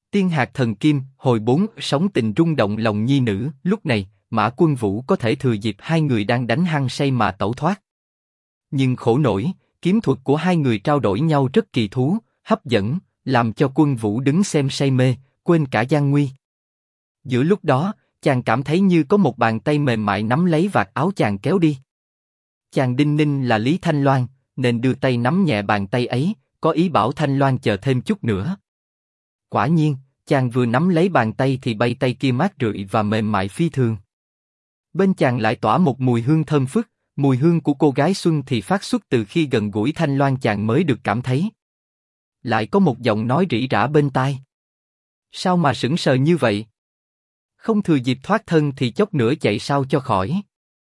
Tiên hạt thần kim, hồi 4, sóng tình rung động lòng nhi nữ. Lúc này, Mã Quân Vũ có thể thừa dịp hai người đang đánh hăng say mà tẩu thoát. Nhưng khổ nổi, kiếm thuật của hai người trao đổi nhau rất kỳ thú, hấp dẫn, làm cho Quân Vũ đứng xem say mê, quên cả gian nguy. Giữa lúc đó, chàng cảm thấy như có một bàn tay mềm mại nắm lấy vạt áo chàng kéo đi. Chàng đinh ninh là Lý Thanh Loan, nên đưa tay nắm nhẹ bàn tay ấy, có ý bảo Thanh Loan chờ thêm chút nữa. Quả nhiên, chàng vừa nắm lấy bàn tay thì bay tay kia mát rượi và mềm mại phi thường. Bên chàng lại tỏa một mùi hương thơm phức, mùi hương của cô gái xuân thì phát xuất từ khi gần gũi Thanh Loan chàng mới được cảm thấy. Lại có một giọng nói rỉ rả bên tai. Sao mà sững sờ như vậy? Không thừa dịp thoát thân thì chốc nữa chạy sao cho khỏi.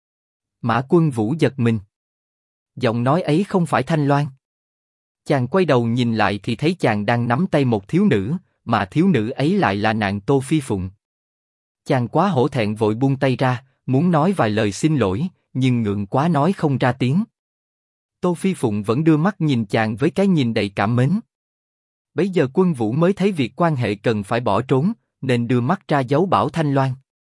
Mã Quân Vũ giật mình. Giọng nói ấy không phải Thanh Loan. Chàng quay đầu nhìn lại thì thấy chàng đang nắm tay một thiếu nữ, mà thiếu nữ ấy lại là nàng Tô Phi Phụng. Chàng quá hổ thẹn vội buông tay ra, muốn nói vài lời xin lỗi, nhưng ngượng quá nói không ra tiếng. Tô Phi Phụng vẫn đưa mắt nhìn chàng với cái nhìn đầy cảm mến. Bấy giờ Quân Vũ mới thấy việc quan hệ cần phải bỏ trốn, nên đưa mắt ra dấu bảo Thanh Loan.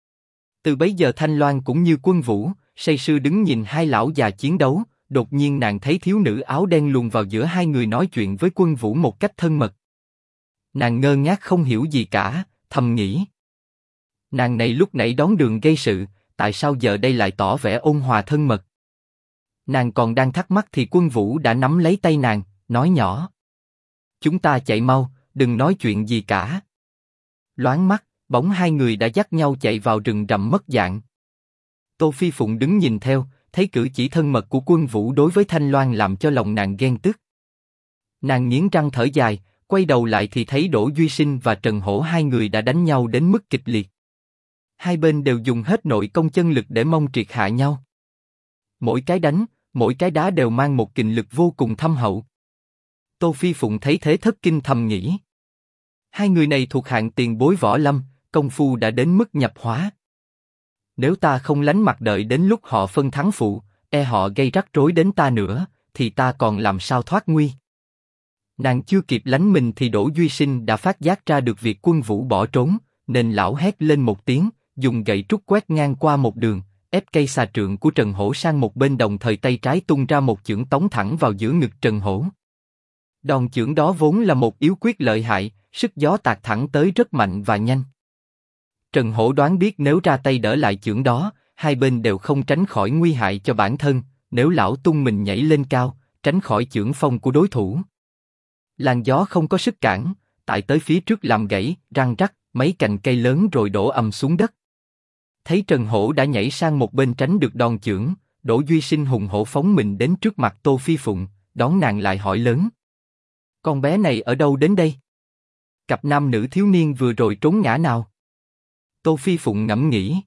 Từ bấy giờ Thanh Loan cũng như Quân Vũ, say sưa đứng nhìn hai lão già chiến đấu. Đột nhiên nàng thấy thiếu nữ áo đen luồn vào giữa hai người nói chuyện với Quân Vũ một cách thân mật. Nàng ngơ ngác không hiểu gì cả, thầm nghĩ. Nàng này lúc nãy đón đường gây sự, tại sao giờ đây lại tỏ vẻ ôn hòa thân mật? Nàng còn đang thắc mắc thì Quân Vũ đã nắm lấy tay nàng, nói nhỏ. Chúng ta chạy mau, đừng nói chuyện gì cả. Loáng mắt, bóng hai người đã dắt nhau chạy vào rừng rậm mất dạng. Tô Phi Phụng đứng nhìn theo, thấy cử chỉ thân mật của Quân Vũ đối với Thanh Loan làm cho lòng nàng ghen tức. Nàng nghiến răng thở dài, quay đầu lại thì thấy Đỗ Duy Sinh và Trần Hổ hai người đã đánh nhau đến mức kịch liệt. Hai bên đều dùng hết nội công chân lực để mong triệt hạ nhau. Mỗi cái đánh, mỗi cái đá đều mang một kình lực vô cùng thâm hậu. Tô Phi Phụng thấy thế thất kinh thầm nghĩ. Hai người này thuộc hạng tiền bối võ lâm, công phu đã đến mức nhập hóa. Nếu ta không lánh mặt đợi đến lúc họ phân thắng phụ, họ gây rắc rối đến ta nữa, thì ta còn làm sao thoát nguy? Nàng chưa kịp lánh mình thì Đỗ Duy Sinh đã phát giác ra được việc Quân Vũ bỏ trốn, nên lão hét lên một tiếng, dùng gậy trúc quét ngang qua một đường, ép cây xà trượng của Trần Hổ sang một bên, đồng thời tay trái tung ra một chưởng tống thẳng vào giữa ngực Trần Hổ. Đòn chưởng đó vốn là một yếu quyết lợi hại, sức gió tạt thẳng tới rất mạnh và nhanh. Trần Hổ đoán biết nếu ra tay đỡ lại chưởng đó, hai bên đều không tránh khỏi nguy hại cho bản thân. Nếu lão tung mình nhảy lên cao, tránh khỏi chưởng phong của đối thủ. Làn gió không có sức cản, tại tới phía trước làm gãy, răng rắc, mấy cành cây lớn rồi đổ ầm xuống đất. Thấy Trần Hổ đã nhảy sang một bên tránh được đòn chưởng, Đỗ Duy Sinh hùng hổ phóng mình đến trước mặt Tô Phi Phụng, đón nàng lại hỏi lớn: con bé này ở đâu đến đây? Cặp nam nữ thiếu niên vừa rồi trốn ngã nào? Tô Phi Phụng ngẫm nghĩ.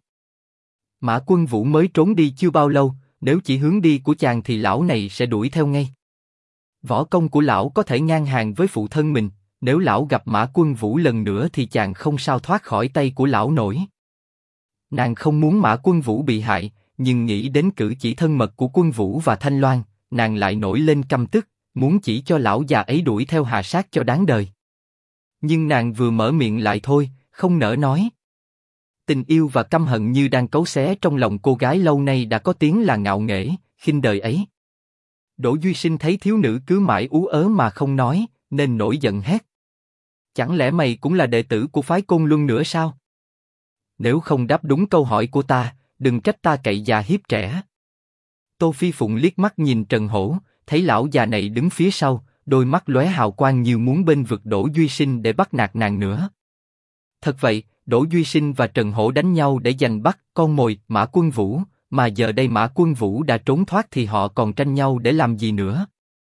Mã Quân Vũ mới trốn đi chưa bao lâu, nếu chỉ hướng đi của chàng thì lão này sẽ đuổi theo ngay. Võ công của lão có thể ngang hàng với phụ thân mình, nếu lão gặp Mã Quân Vũ lần nữa thì chàng không sao thoát khỏi tay của lão nổi. Nàng không muốn Mã Quân Vũ bị hại, nhưng nghĩ đến cử chỉ thân mật của Quân Vũ và Thanh Loan, nàng lại nổi lên căm tức, muốn chỉ cho lão già ấy đuổi theo hạ sát cho đáng đời. Nhưng nàng vừa mở miệng lại thôi, không nỡ nói. Tình yêu và căm hận như đang cấu xé trong lòng cô gái lâu nay đã có tiếng là ngạo nghễ, khinh đời ấy. Đỗ Duy Sinh thấy thiếu nữ cứ mãi ú ớ mà không nói, nên nổi giận hét: chẳng lẽ mày cũng là đệ tử của phái Côn Luân nữa sao? Nếu không đáp đúng câu hỏi của ta, đừng trách ta cậy già hiếp trẻ. Tô Phi Phụng liếc mắt nhìn Trần Hổ, thấy lão già này đứng phía sau, đôi mắt lóe hào quang như muốn bênh vực Đỗ Duy Sinh để bắt nạt nàng nữa. Thật vậy, Đỗ Duy Sinh và Trần Hổ đánh nhau để giành bắt con mồi Mã Quân Vũ, mà giờ đây Mã Quân Vũ đã trốn thoát thì họ còn tranh nhau để làm gì nữa?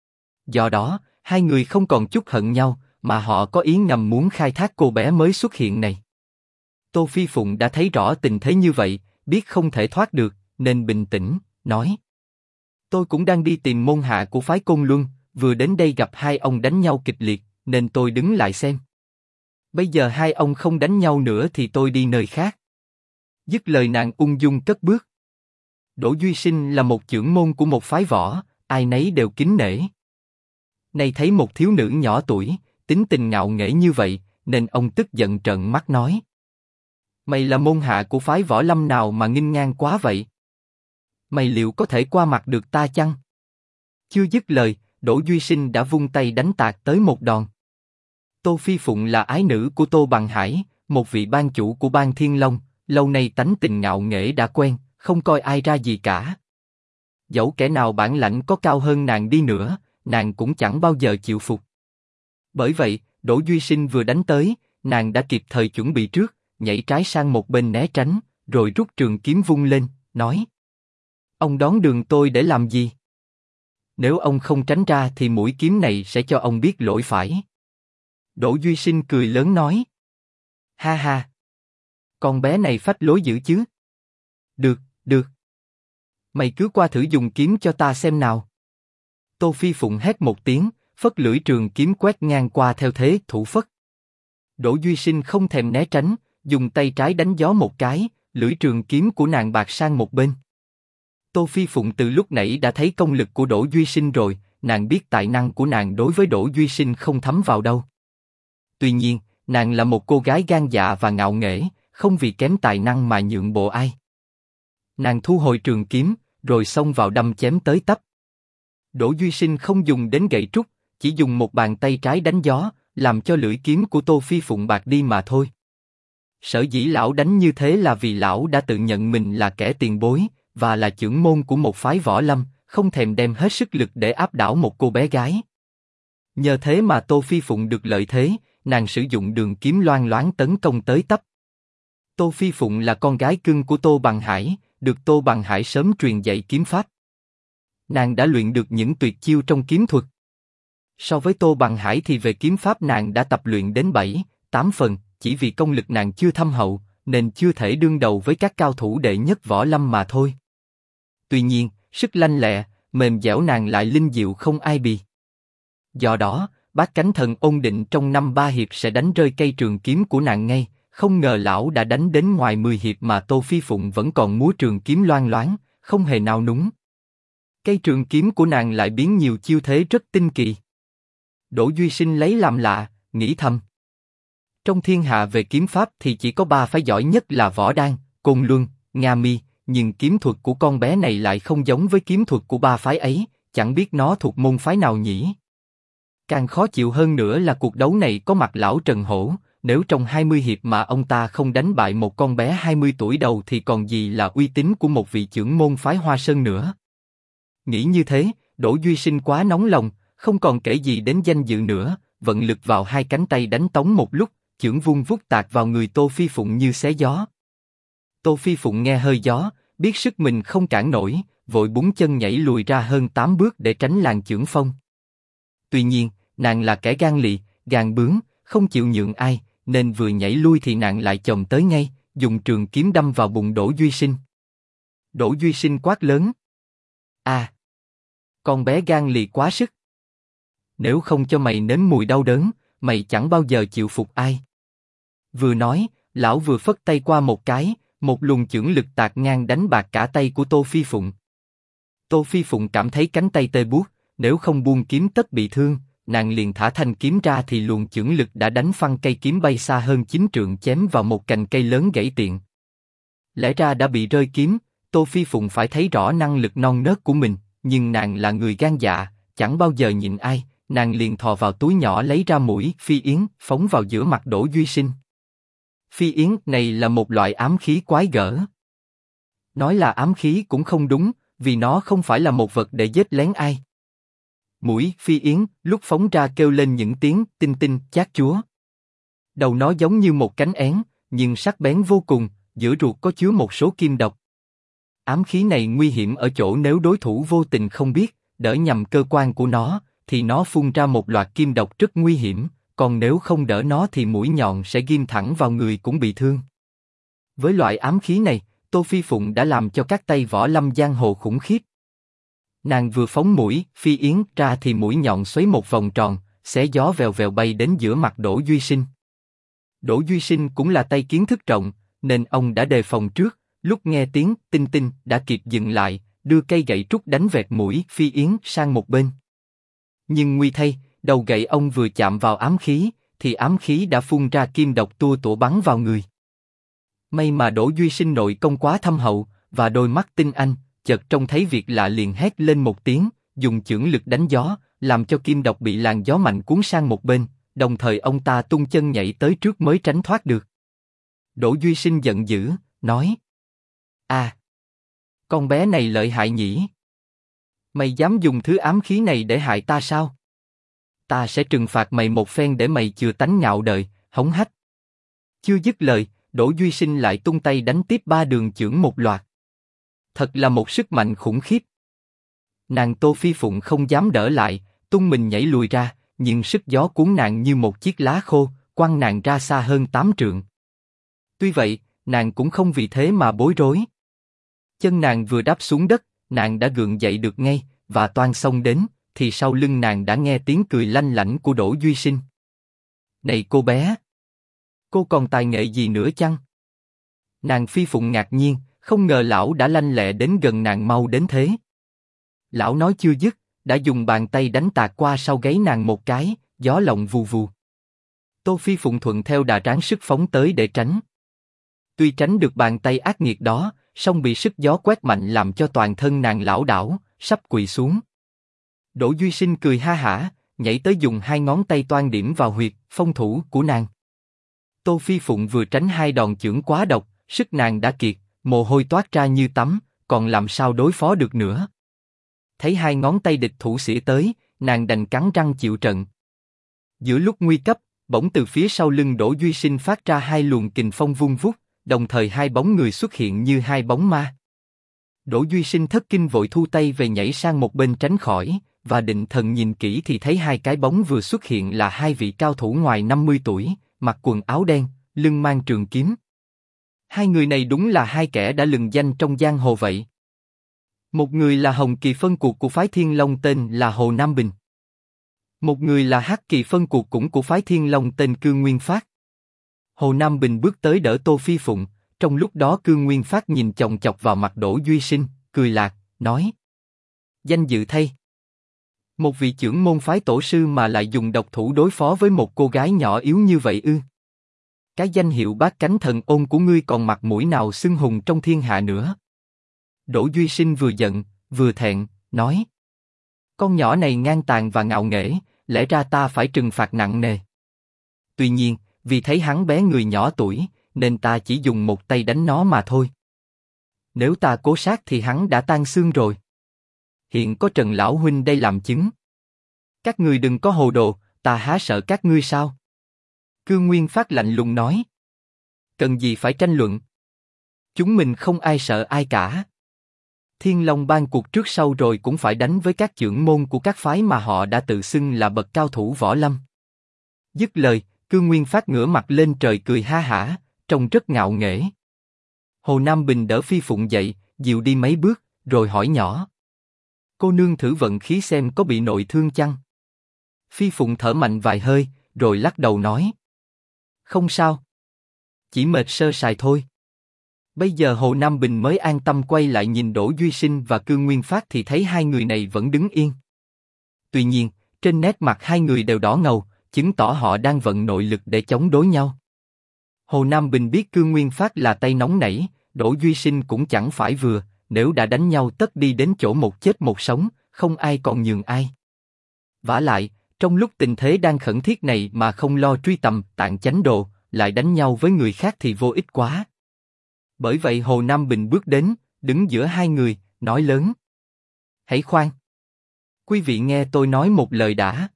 Do đó, hai người không còn chút hận nhau, mà họ có ý ngầm muốn khai thác cô bé mới xuất hiện này. Tô Phi Phụng đã thấy rõ tình thế như vậy, biết không thể thoát được, nên bình tĩnh nói: tôi cũng đang đi tìm môn hạ của phái Côn Luân, vừa đến đây gặp hai ông đánh nhau kịch liệt, nên tôi đứng lại xem. Bây giờ hai ông không đánh nhau nữa thì tôi đi nơi khác. Dứt lời nàng ung dung cất bước. Đỗ Duy Sinh là một trưởng môn của một phái võ, ai nấy đều kính nể. Nay thấy một thiếu nữ nhỏ tuổi, tính tình ngạo nghễ như vậy, nên ông tức giận trợn mắt nói: Mày là môn hạ của phái võ lâm nào mà nghênh ngang quá vậy? Mày liệu có thể qua mặt được ta chăng? Chưa dứt lời, Đỗ Duy Sinh đã vung tay đánh tạt tới một đòn. Tô Phi Phụng là ái nữ của Tô Bằng Hải, một vị ban chủ của Ban Thiên Long, lâu nay tánh tình ngạo nghễ đã quen, không coi ai ra gì cả. Dẫu kẻ nào bản lãnh có cao hơn nàng đi nữa, nàng cũng chẳng bao giờ chịu phục. Bởi vậy, Đỗ Duy Sinh vừa đánh tới, nàng đã kịp thời chuẩn bị trước, nhảy trái sang một bên né tránh, rồi rút trường kiếm vung lên, nói: Ông đón đường tôi để làm gì? Nếu ông không tránh ra thì mũi kiếm này sẽ cho ông biết lỗi phải. Đỗ Duy Sinh cười lớn nói: Ha ha! Con bé này phách lối dữ chứ? Được, được. Mày cứ qua thử dùng kiếm cho ta xem nào. Tô Phi Phụng hét một tiếng, phất lưỡi trường kiếm quét ngang qua theo thế thủ phất. Đỗ Duy Sinh không thèm né tránh, dùng tay trái đánh gió một cái, lưỡi trường kiếm của nàng bạc sang một bên. Tô Phi Phụng từ lúc nãy đã thấy công lực của Đỗ Duy Sinh rồi, nàng biết tài năng của nàng đối với Đỗ Duy Sinh không thấm vào đâu. Tuy nhiên, nàng là một cô gái gan dạ và ngạo nghễ, không vì kém tài năng mà nhượng bộ ai. Nàng thu hồi trường kiếm, rồi xông vào đâm chém tới tấp. Đỗ Duy Sinh không dùng đến gậy trúc, chỉ dùng một bàn tay trái đánh gió, làm cho lưỡi kiếm của Tô Phi Phụng bạc đi mà thôi. Sở dĩ lão đánh như thế là vì lão đã tự nhận mình là kẻ tiền bối, và là chưởng môn của một phái võ lâm, không thèm đem hết sức lực để áp đảo một cô bé gái. Nhờ thế mà Tô Phi Phụng được lợi thế, nàng sử dụng đường kiếm loang loáng tấn công tới tấp. Tô Phi Phụng là con gái cưng của Tô Bằng Hải, được Tô Bằng Hải sớm truyền dạy kiếm pháp. Nàng đã luyện được những tuyệt chiêu trong kiếm thuật. So với Tô Bằng Hải thì về kiếm pháp nàng đã tập luyện đến 7-8 phần, chỉ vì công lực nàng chưa thâm hậu, nên chưa thể đương đầu với các cao thủ đệ nhất võ lâm mà thôi. Tuy nhiên, sức lanh lẹ, mềm dẻo nàng lại linh diệu không ai bì. Do đó, Bát Cánh Thần ôn định trong 5-3 hiệp sẽ đánh rơi cây trường kiếm của nàng ngay, không ngờ lão đã đánh đến ngoài 10 hiệp mà Tô Phi Phụng vẫn còn múa trường kiếm loang loáng, không hề nao núng. Cây trường kiếm của nàng lại biến nhiều chiêu thế rất tinh kỳ. Đỗ Duy Sinh lấy làm lạ, nghĩ thầm: trong thiên hạ về kiếm pháp thì chỉ có 3 phái giỏi nhất là Võ Đan, Côn Luân, Nga Mi, nhưng kiếm thuật của con bé này lại không giống với kiếm thuật của 3 phái ấy, chẳng biết nó thuộc môn phái nào nhỉ? Càng khó chịu hơn nữa là cuộc đấu này có mặt lão Trần Hổ, nếu trong 20 hiệp mà ông ta không đánh bại một con bé 20 tuổi đầu thì còn gì là uy tín của một vị chưởng môn phái Hoa Sơn nữa. Nghĩ như thế, Đỗ Duy Sinh quá nóng lòng, không còn kể gì đến danh dự nữa, vận lực vào hai cánh tay đánh tống một lúc, chưởng vung vút tạt vào người Tô Phi Phụng như xé gió. Tô Phi Phụng nghe hơi gió, biết sức mình không cản nổi, vội búng chân nhảy lùi ra hơn 8 bước để tránh làn chưởng phong. Tuy nhiên, nàng là kẻ gan lì, gàn bướng, không chịu nhượng ai, nên vừa nhảy lui thì nàng lại chồm tới ngay, dùng trường kiếm đâm vào bụng Đỗ Duy Sinh. Đỗ Duy Sinh quát lớn: À! Con bé gan lì quá sức! Nếu không cho mày nếm mùi đau đớn, mày chẳng bao giờ chịu phục ai. Vừa nói, lão vừa phất tay qua một cái, một luồng chưởng lực tạt ngang đánh bạc cả tay của Tô Phi Phụng. Tô Phi Phụng cảm thấy cánh tay tê buốt, nếu không buông kiếm tất bị thương, nàng liền thả thanh kiếm ra thì luồng chưởng lực đã đánh phăng cây kiếm bay xa hơn 9 trượng chém vào một cành cây lớn gãy tiện. Lẽ ra đã bị rơi kiếm, Tô Phi Phụng phải thấy rõ năng lực non nớt của mình, nhưng nàng là người gan dạ, chẳng bao giờ nhịn ai, nàng liền thò vào túi nhỏ lấy ra mũi phi yến, phóng vào giữa mặt Đỗ Duy Sinh. Phi yến này là một loại ám khí quái gở. Nói là ám khí cũng không đúng, vì nó không phải là một vật để giết lén ai. Mũi phi yến lúc phóng ra kêu lên những tiếng tinh tinh chát chúa. Đầu nó giống như một cánh én, nhưng sắc bén vô cùng, giữa ruột có chứa một số kim độc. Ám khí này nguy hiểm ở chỗ nếu đối thủ vô tình không biết, đỡ nhầm cơ quan của nó, thì nó phun ra một loạt kim độc rất nguy hiểm, còn nếu không đỡ nó thì mũi nhọn sẽ ghim thẳng vào người cũng bị thương. Với loại ám khí này, Tô Phi Phụng đã làm cho các tay võ lâm giang hồ khủng khiếp. Nàng vừa phóng mũi phi yến ra thì mũi nhọn xoáy một vòng tròn, xé gió vèo vèo bay đến giữa mặt Đỗ Duy Sinh. Đỗ Duy Sinh cũng là tay kiến thức rộng, nên ông đã đề phòng trước, lúc nghe tiếng tinh tinh đã kịp dừng lại, đưa cây gậy trúc đánh vẹt mũi phi yến sang một bên. Nhưng nguy thay, đầu gậy ông vừa chạm vào ám khí, thì ám khí đã phun ra kim độc tua tủa bắn vào người. May mà Đỗ Duy Sinh nội công quá thâm hậu, và đôi mắt tinh anh, chợt trông thấy việc lạ liền hét lên một tiếng, dùng chưởng lực đánh gió, làm cho kim độc bị làn gió mạnh cuốn sang một bên, đồng thời ông ta tung chân nhảy tới trước mới tránh thoát được. Đỗ Duy Sinh giận dữ, nói: À, con bé này lợi hại nhỉ? Mày dám dùng thứ ám khí này để hại ta sao? Ta sẽ trừng phạt mày một phen để mày chừa tánh ngạo đời, hống hách. Chưa dứt lời, Đỗ Duy Sinh lại tung tay đánh tiếp 3 đường chưởng một loạt. Thật là một sức mạnh khủng khiếp. Nàng Tô Phi Phụng không dám đỡ lại, tung mình nhảy lùi ra, nhưng sức gió cuốn nàng như một chiếc lá khô, quăng nàng ra xa hơn 8 trượng. Tuy vậy, nàng cũng không vì thế mà bối rối. Chân nàng vừa đáp xuống đất, nàng đã gượng dậy được ngay, và toan xông đến, thì sau lưng nàng đã nghe tiếng cười lanh lảnh của Đỗ Duy Sinh. Này cô bé! Cô còn tài nghệ gì nữa chăng? Nàng Phi Phụng ngạc nhiên, không ngờ lão đã lanh lẹ đến gần nàng mau đến thế. Lão nói chưa dứt, đã dùng bàn tay đánh tạt qua sau gáy nàng một cái, gió lộng vù vù. Tô Phi Phụng thuận theo đà ráng sức phóng tới để tránh. Tuy tránh được bàn tay ác nghiệt đó, song bị sức gió quét mạnh làm cho toàn thân nàng lảo đảo, sắp quỳ xuống. Đỗ Duy Sinh cười ha hả, nhảy tới dùng 2 ngón tay toan điểm vào huyệt phong thủ của nàng. Tô Phi Phụng vừa tránh 2 đòn chưởng quá độc, sức nàng đã kiệt, mồ hôi toát ra như tắm, còn làm sao đối phó được nữa. Thấy 2 ngón tay địch thủ xỉa tới, nàng đành cắn răng chịu trận. Giữa lúc nguy cấp, bỗng từ phía sau lưng Đỗ Duy Sinh phát ra 2 luồng kình phong vung vút, đồng thời 2 bóng người xuất hiện như 2 bóng ma. Đỗ Duy Sinh thất kinh vội thu tay về nhảy sang một bên tránh khỏi, và định thần nhìn kỹ thì thấy 2 cái bóng vừa xuất hiện là 2 vị cao thủ ngoài 50 tuổi, mặc quần áo đen, lưng mang trường kiếm. 2 người này đúng là 2 kẻ đã lừng danh trong giang hồ vậy. Một người là Hồng Kỳ phân cuộc của phái Thiên Long tên là Hồ Nam Bình. Một người là Hắc Kỳ phân cuộc cũng của phái Thiên Long tên Cương Nguyên Phát. Hồ Nam Bình bước tới đỡ Tô Phi Phụng, trong lúc đó Cương Nguyên Phát nhìn chòng chọc vào mặt Đỗ Duy Sinh, cười lạc, nói: Danh dự thay. Một vị trưởng môn phái tổ sư mà lại dùng độc thủ đối phó với một cô gái nhỏ yếu như vậy ư? Cái danh hiệu bát cánh thần ôn của ngươi còn mặt mũi nào xưng hùng trong thiên hạ nữa? Đỗ Duy Sinh vừa giận, vừa thẹn, nói: Con nhỏ này ngang tàn và ngạo nghễ, lẽ ra ta phải trừng phạt nặng nề. Tuy nhiên, vì thấy hắn bé người nhỏ tuổi, nên ta chỉ dùng một tay đánh nó mà thôi. Nếu ta cố sát thì hắn đã tan xương rồi. Hiện có Trần lão huynh đây làm chứng. Các ngươi đừng có hồ đồ, ta há sợ các ngươi sao? Cương Nguyên Phát lạnh lùng nói: Cần gì phải tranh luận? Chúng mình không ai sợ ai cả. Thiên Long Bang cuộc trước sau rồi cũng phải đánh với các trưởng môn của các phái mà họ đã tự xưng là bậc cao thủ võ lâm. Dứt lời, Cương Nguyên Phát ngửa mặt lên trời cười ha hả, trông rất ngạo nghễ. Hồ Nam Bình đỡ Phi Phụng dậy, dìu đi mấy bước, rồi hỏi nhỏ: Cô nương thử vận khí xem có bị nội thương chăng? Phi Phụng thở mạnh vài hơi, rồi lắc đầu nói: Không sao. Chỉ mệt sơ sài thôi. Bây giờ Hồ Nam Bình mới an tâm quay lại nhìn Đỗ Duy Sinh và Cương Nguyên Phát thì thấy 2 người này vẫn đứng yên. Tuy nhiên, trên nét mặt 2 người đều đỏ ngầu, chứng tỏ họ đang vận nội lực để chống đối nhau. Hồ Nam Bình biết Cương Nguyên Phát là tay nóng nảy, Đỗ Duy Sinh cũng chẳng phải vừa, nếu đã đánh nhau tất đi đến chỗ một chết một sống, không ai còn nhường ai. Vả lại, trong lúc tình thế đang khẩn thiết này mà không lo truy tầm Tạng Chánh Đồ, lại đánh nhau với người khác thì vô ích quá. Bởi vậy Hồ Nam Bình bước đến, đứng giữa 2 người, nói lớn: Hãy khoan! Quý vị nghe tôi nói một lời đã.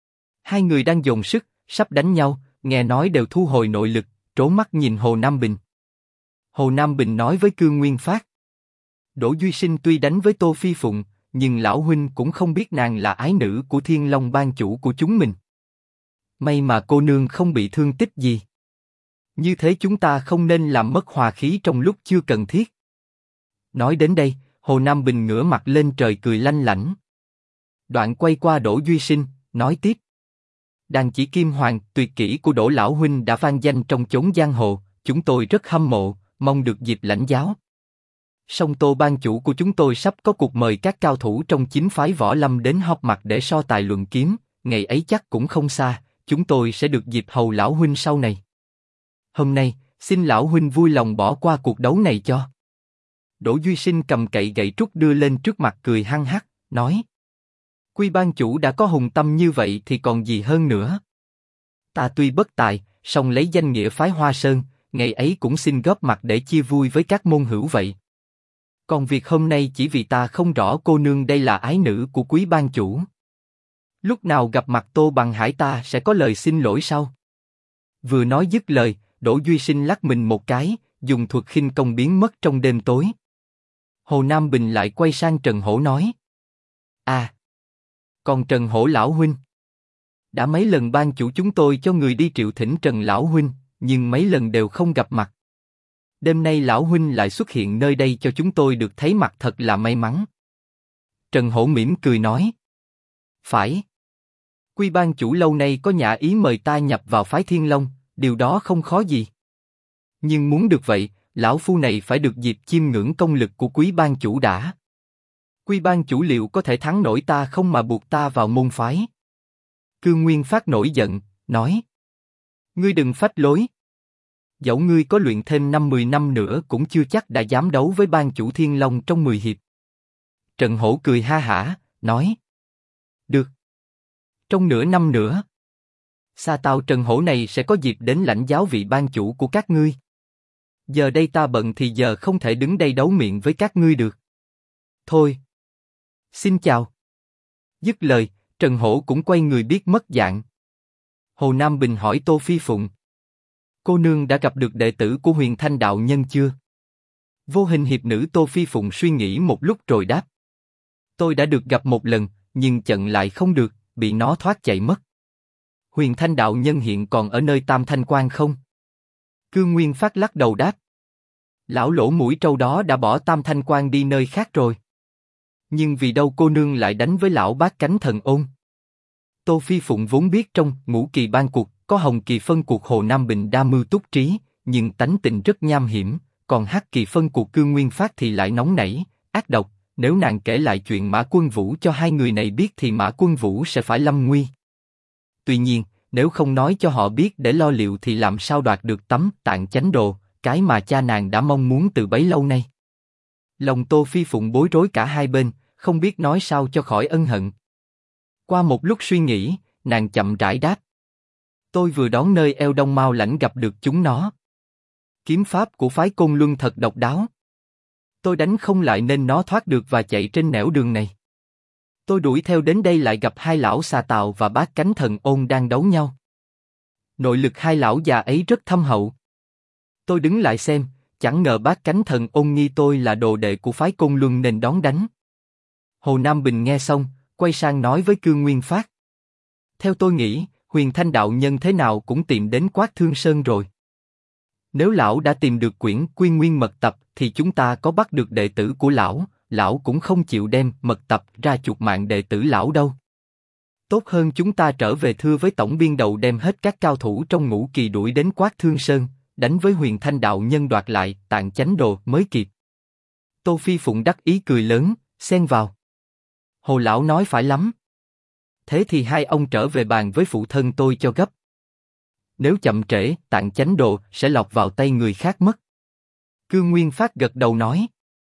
2 người đang dồn sức, sắp đánh nhau, nghe nói đều thu hồi nội lực, trố mắt nhìn Hồ Nam Bình. Hồ Nam Bình nói với Cương Nguyên Phát: Đỗ Duy Sinh tuy đánh với Tô Phi Phụng, nhưng lão huynh cũng không biết nàng là ái nữ của Thiên Long Bang chủ của chúng mình. May mà cô nương không bị thương tích gì. Như thế chúng ta không nên làm mất hòa khí trong lúc chưa cần thiết. Nói đến đây, Hồ Nam Bình ngửa mặt lên trời cười lanh lảnh. Đoạn quay qua Đỗ Duy Sinh, nói tiếp: Đàn chỉ Kim Hoàng, tuyệt kỹ của Đỗ lão huynh đã vang danh trong chốn giang hồ, chúng tôi rất hâm mộ, mong được dịp lãnh giáo. Song Tô Bang chủ của chúng tôi sắp có cuộc mời các cao thủ trong chính phái võ lâm đến họp mặt để so tài luận kiếm, ngày ấy chắc cũng không xa, chúng tôi sẽ được dịp hầu lão huynh sau này. Hôm nay, xin lão huynh vui lòng bỏ qua cuộc đấu này cho. Đỗ Duy Sinh cầm cậy gậy trúc đưa lên trước mặt cười hăng hắc, nói: Quy ban chủ đã có hùng tâm như vậy thì còn gì hơn nữa. Ta tuy bất tài, song lấy danh nghĩa phái Hoa Sơn, ngày ấy cũng xin góp mặt để chia vui với các môn hữu vậy. Còn việc hôm nay chỉ vì ta không rõ cô nương đây là ái nữ của quý ban chủ. Lúc nào gặp mặt Tô Bằng Hải ta sẽ có lời xin lỗi sau. Vừa nói dứt lời, Đỗ Duy Sinh lắc mình một cái, dùng thuật khinh công biến mất trong đêm tối. Hồ Nam Bình lại quay sang Trần Hổ nói: À, còn Trần Hổ lão huynh, đã mấy lần ban chủ chúng tôi cho người đi triệu thỉnh Trần lão huynh, nhưng mấy lần đều không gặp mặt. Đêm nay lão huynh lại xuất hiện nơi đây cho chúng tôi được thấy mặt thật là may mắn. Trần Hổ mỉm cười nói: Phải. Quy ban chủ lâu nay có nhã ý mời ta nhập vào phái Thiên Long, điều đó không khó gì. Nhưng muốn được vậy, lão phu này phải được dịp chiêm ngưỡng công lực của quý ban chủ đã. Quy ban chủ liệu có thể thắng nổi ta không mà buộc ta vào môn phái? Cương Nguyên Phát nổi giận, nói: Ngươi đừng phách lối. Dẫu ngươi có luyện thêm 5-10 năm nữa cũng chưa chắc đã dám đấu với ban chủ Thiên Long trong 10 hiệp. Trần Hổ cười ha hả, nói: Được. Trong nửa năm nữa, Sa Tào Trần Hổ này sẽ có dịp đến lãnh giáo vị ban chủ của các ngươi. Giờ đây ta bận thì giờ không thể đứng đây đấu miệng với các ngươi được. Thôi. Xin chào. Dứt lời, Trần Hổ cũng quay người biết mất dạng. Hồ Nam Bình hỏi Tô Phi Phụng: Cô nương đã gặp được đệ tử của Huyền Thanh đạo nhân chưa? Vô Hình hiệp nữ Tô Phi Phụng suy nghĩ một lúc rồi đáp: Tôi đã được gặp một lần, nhưng chận lại không được, bị nó thoát chạy mất. Huyền Thanh đạo nhân hiện còn ở nơi Tam Thanh Quan không? Cương Nguyên Phát lắc đầu đáp: Lão lỗ mũi trâu đó đã bỏ Tam Thanh Quan đi nơi khác rồi. Nhưng vì đâu cô nương lại đánh với lão bát cánh thần ôn? Tô Phi Phụng vốn biết trong Ngũ Kỳ ban cuộc có Hồng Kỳ phân cuộc Hồ Nam Bình đa mưu túc trí, nhưng tánh tình rất nham hiểm, còn Hắc Kỳ phân cuộc Cương Nguyên Phát thì lại nóng nảy, ác độc. Nếu nàng kể lại chuyện Mã Quân Vũ cho hai người này biết thì Mã Quân Vũ sẽ phải lâm nguy. Tuy nhiên, nếu không nói cho họ biết để lo liệu thì làm sao đoạt được tấm Tạng Chánh Đồ, cái mà cha nàng đã mong muốn từ bấy lâu nay. Lòng Tô Phi Phụng bối rối cả hai bên, không biết nói sao cho khỏi ân hận. Qua một lúc suy nghĩ, nàng chậm rãi đáp: Tôi vừa đón nơi eo Đông Mao Lãnh gặp được chúng nó. Kiếm pháp của phái Côn Luân thật độc đáo. Tôi đánh không lại nên nó thoát được và chạy trên nẻo đường này. Tôi đuổi theo đến đây lại gặp hai lão Xà Tào và Bát Cánh Thần Ôn đang đấu nhau. Nội lực hai lão già ấy rất thâm hậu. Tôi đứng lại xem, chẳng ngờ Bát Cánh Thần Ôn nghi tôi là đồ đệ của phái Côn Luân nên đón đánh. Hồ Nam Bình nghe xong, quay sang nói với Cương Nguyên Phát: Theo tôi nghĩ, Huyền Thanh đạo nhân thế nào cũng tìm đến Quát Thương Sơn rồi. Nếu lão đã tìm được quyển Quy Nguyên mật tập thì chúng ta có bắt được đệ tử của lão, lão cũng không chịu đem mật tập ra chuộc mạng đệ tử lão đâu. Tốt hơn chúng ta trở về thưa với tổng biên đầu đem hết các cao thủ trong Ngũ Kỳ đuổi đến Quát Thương Sơn, đánh với Huyền Thanh đạo nhân đoạt lại Tạng Chánh Đồ mới kịp. Tô Phi Phụng đắc ý cười lớn, xen vào: Hồ lão nói phải lắm. Thế thì hai ông trở về bàn với phụ thân tôi cho gấp. Nếu chậm trễ, Tạng Chánh Đồ sẽ lọt vào tay người khác mất. Cương Nguyên Phát gật đầu nói: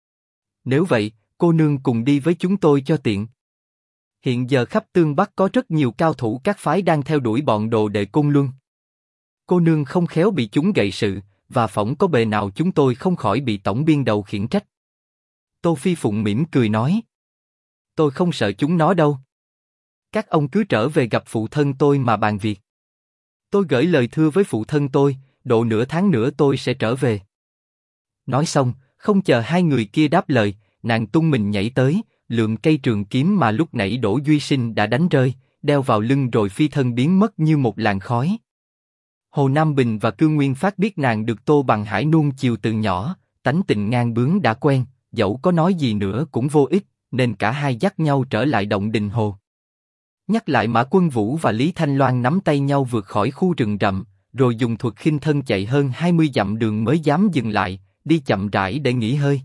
Nếu vậy, cô nương cùng đi với chúng tôi cho tiện. Hiện giờ khắp Tương Bắc có rất nhiều cao thủ các phái đang theo đuổi bọn đồ đệ Côn Luân. Cô nương không khéo bị chúng gậy sự, và phỏng có bề nào chúng tôi không khỏi bị tổng biên đầu khiển trách. Tô Phi Phụng mỉm cười nói: Tôi không sợ chúng nó đâu. Các ông cứ trở về gặp phụ thân tôi mà bàn việc. Tôi gửi lời thưa với phụ thân tôi, độ nửa tháng nữa tôi sẽ trở về. Nói xong, không chờ hai người kia đáp lời, nàng tung mình nhảy tới, lượm cây trường kiếm mà lúc nãy Đỗ Duy Sinh đã đánh rơi, đeo vào lưng rồi phi thân biến mất như một làn khói. Hồ Nam Bình và Cương Nguyên Phát biết nàng được Tô Bằng Hải nuông chiều từ nhỏ, tánh tình ngang bướng đã quen, dẫu có nói gì nữa cũng vô ích, nên cả hai dắt nhau trở lại động Đình Hồ. Nhắc lại Mã Quân Vũ và Lý Thanh Loan nắm tay nhau vượt khỏi khu rừng rậm, rồi dùng thuật khinh thân chạy hơn 20 dặm đường mới dám dừng lại, đi chậm rãi để nghỉ hơi.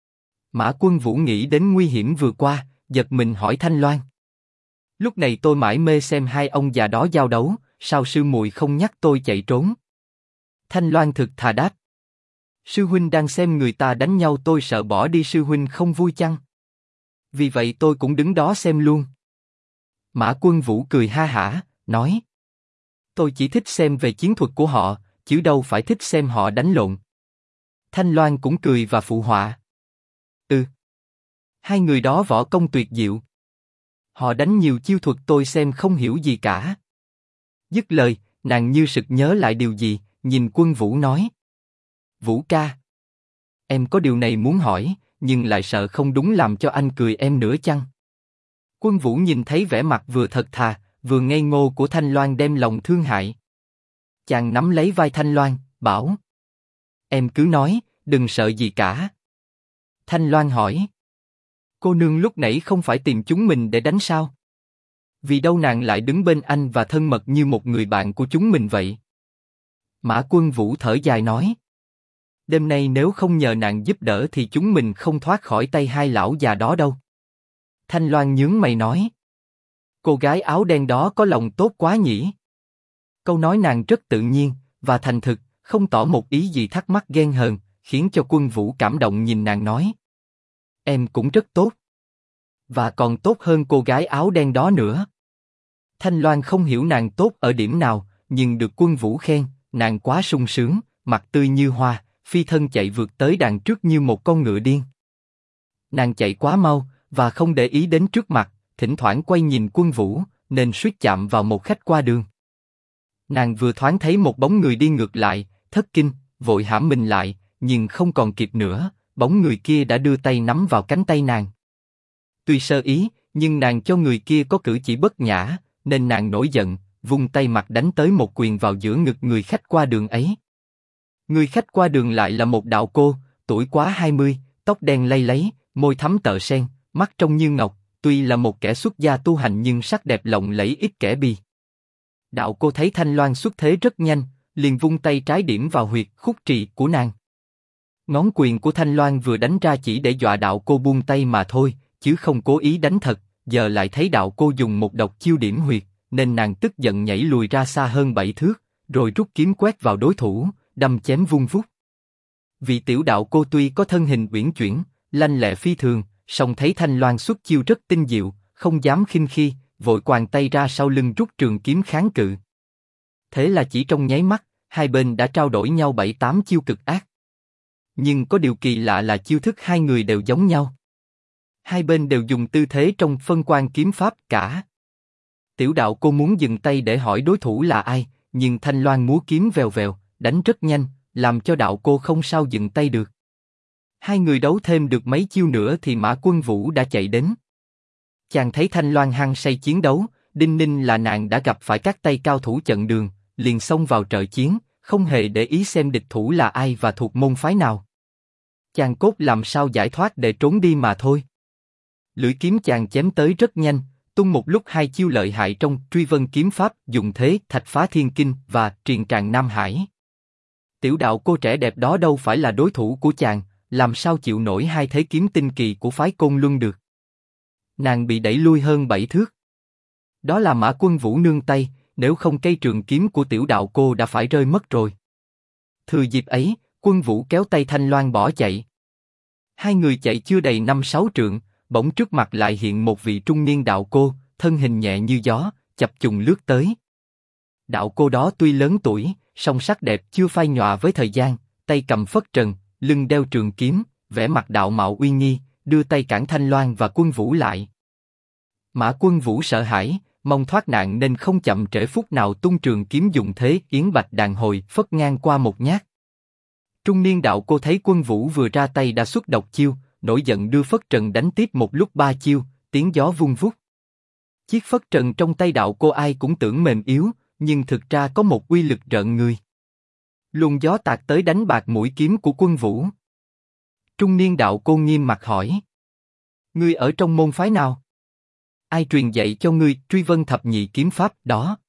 Mã Quân Vũ nghĩ đến nguy hiểm vừa qua, giật mình hỏi Thanh Loan: Lúc này tôi mải mê xem hai ông già đó giao đấu, sao sư muội không nhắc tôi chạy trốn? Thanh Loan thực thà đáp. Sư huynh đang xem người ta đánh nhau, tôi sợ bỏ đi sư huynh không vui chăng? Vì vậy tôi cũng đứng đó xem luôn. Mã Quân Vũ cười ha hả, nói. Tôi chỉ thích xem về chiến thuật của họ, chứ đâu phải thích xem họ đánh lộn. Thanh Loan cũng cười và phụ họa. Hai người đó võ công tuyệt diệu. Họ đánh nhiều chiêu thuật tôi xem không hiểu gì cả. Dứt lời, nàng như sực nhớ lại điều gì, nhìn Quân Vũ nói. Vũ ca, em có điều này muốn hỏi, nhưng lại sợ không đúng làm cho anh cười em nữa chăng? Quân Vũ nhìn thấy vẻ mặt vừa thật thà, vừa ngây ngô của Thanh Loan đem lòng thương hại. Chàng nắm lấy vai Thanh Loan, bảo. Em cứ nói, đừng sợ gì cả. Thanh Loan hỏi. Cô nương lúc nãy không phải tìm chúng mình để đánh sao? Vì đâu nàng lại đứng bên anh và thân mật như một người bạn của chúng mình vậy? Mã Quân Vũ thở dài nói. Đêm nay nếu không nhờ nàng giúp đỡ thì chúng mình không thoát khỏi tay hai lão già đó đâu. Thanh Loan nhướng mày nói. Cô gái áo đen đó có lòng tốt quá nhỉ? Câu nói nàng rất tự nhiên và thành thực, không tỏ một ý gì thắc mắc ghen hờn, khiến cho Quân Vũ cảm động nhìn nàng nói. Em cũng rất tốt. Và còn tốt hơn cô gái áo đen đó nữa. Thanh Loan không hiểu nàng tốt ở điểm nào, nhưng được Quân Vũ khen, nàng quá sung sướng, mặt tươi như hoa, phi thân chạy vượt tới đằng trước như một con ngựa điên. Nàng chạy quá mau và không để ý đến trước mặt, thỉnh thoảng quay nhìn Quân Vũ, nên suýt chạm vào một khách qua đường. Nàng vừa thoáng thấy một bóng người đi ngược lại, thất kinh, vội hãm mình lại, nhưng không còn kịp nữa, bóng người kia đã đưa tay nắm vào cánh tay nàng. Tuy sơ ý, nhưng nàng cho người kia có cử chỉ bất nhã, nên nàng nổi giận, vung tay mặt đánh tới một quyền vào giữa ngực người khách qua đường ấy. Người khách qua đường lại là một đạo cô, tuổi quá 20, tóc đen lay láy, môi thắm tợ sen, mắt trong như ngọc, tuy là một kẻ xuất gia tu hành nhưng sắc đẹp lộng lẫy ít kẻ bì. Đạo cô thấy Thanh Loan xuất thế rất nhanh, liền vung tay trái điểm vào huyệt khúc trì của nàng. Ngón quyền của Thanh Loan vừa đánh ra chỉ để dọa đạo cô buông tay mà thôi, chứ không cố ý đánh thật. Giờ lại thấy đạo cô dùng một độc chiêu điểm huyệt, nên nàng tức giận nhảy lùi ra xa hơn 7 thước, rồi rút kiếm quét vào đối thủ, đâm chém vung vút. Vị tiểu đạo cô tuy có thân hình uyển chuyển, lanh lẹ phi thường, song thấy Thanh Loan xuất chiêu rất tinh diệu, không dám khinh khi, vội quàng tay ra sau lưng rút trường kiếm kháng cự. Thế là chỉ trong nháy mắt, hai bên đã trao đổi nhau 7-8 chiêu cực ác. Nhưng có điều kỳ lạ là chiêu thức hai người đều giống nhau. Hai bên đều dùng tư thế trong phân quan kiếm pháp cả. Tiểu đạo cô muốn dừng tay để hỏi đối thủ là ai, nhưng Thanh Loan múa kiếm vèo vèo, đánh rất nhanh, làm cho đạo cô không sao dừng tay được. Hai người đấu thêm được mấy chiêu nữa thì Mã Quân Vũ đã chạy đến. Chàng thấy Thanh Loan hăng say chiến đấu, đinh ninh là nàng đã gặp phải các tay cao thủ chận đường, liền xông vào trợ chiến, không hề để ý xem địch thủ là ai và thuộc môn phái nào. Chàng cốt làm sao giải thoát để trốn đi mà thôi. Lưỡi kiếm chàng chém tới rất nhanh, tung một lúc hai chiêu lợi hại trong Truy Vân kiếm pháp, dùng thế Thạch Phá Thiên Kinh và Triền Tràng Nam Hải. Tiểu đạo cô trẻ đẹp đó đâu phải là đối thủ của chàng, làm sao chịu nổi hai thế kiếm tinh kỳ của phái Côn Luân được. Nàng bị đẩy lui hơn 7 thước. Đó là Mã Quân Vũ nương tay, nếu không cây trường kiếm của tiểu đạo cô đã phải rơi mất rồi. Thừa dịp ấy, Quân Vũ kéo tay Thanh Loan bỏ chạy. Hai người chạy chưa đầy 5-6 trượng, bỗng trước mặt lại hiện một vị trung niên đạo cô, thân hình nhẹ như gió, chập trùng lướt tới. Đạo cô đó tuy lớn tuổi, song sắc đẹp chưa phai nhòa với thời gian, tay cầm phất trần, lưng đeo trường kiếm, vẻ mặt đạo mạo uy nghi, đưa tay cản Thanh Loan và Quân Vũ lại. Mã Quân Vũ sợ hãi, mong thoát nạn nên không chậm trễ phút nào tung trường kiếm dùng thế yến bạch đàn hồi phất ngang qua một nhát. Trung niên đạo cô thấy Quân Vũ vừa ra tay đã xuất độc chiêu, nổi giận đưa phất trần đánh tiếp một lúc 3 chiêu, tiếng gió vung vút. Chiếc phất trần trong tay đạo cô ai cũng tưởng mềm yếu, nhưng thực ra có một uy lực rợn người. Luồng gió tạt tới đánh bạc mũi kiếm của Quân Vũ. Trung niên đạo cô nghiêm mặt hỏi: ngươi ở trong môn phái nào? Ai truyền dạy cho ngươi Truy Vân thập nhị kiếm pháp đó?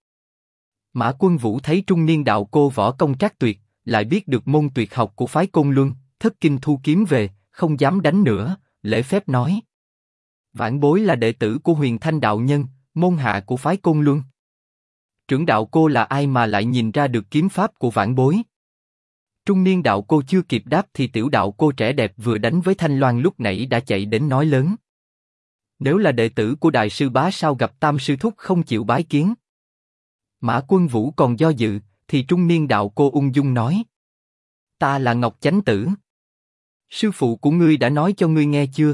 Mã Quân Vũ thấy trung niên đạo cô võ công trác tuyệt, lại biết được môn tuyệt học của phái Côn Luân, thất kinh thu kiếm về, không dám đánh nữa, lễ phép nói: vãn bối là đệ tử của Huyền Thanh đạo nhân, môn hạ của phái Côn Luân. Trưởng đạo cô là ai mà lại nhìn ra được kiếm pháp của vãn bối? Trung niên đạo cô chưa kịp đáp thì tiểu đạo cô trẻ đẹp vừa đánh với Thanh Loan lúc nãy đã chạy đến nói lớn. Nếu là đệ tử của đại sư bá sao gặp tam sư thúc không chịu bái kiến? Mã Quân Vũ còn do dự, thì trung niên đạo cô ung dung nói. Ta là Ngọc Chánh Tử. Sư phụ của ngươi đã nói cho ngươi nghe chưa?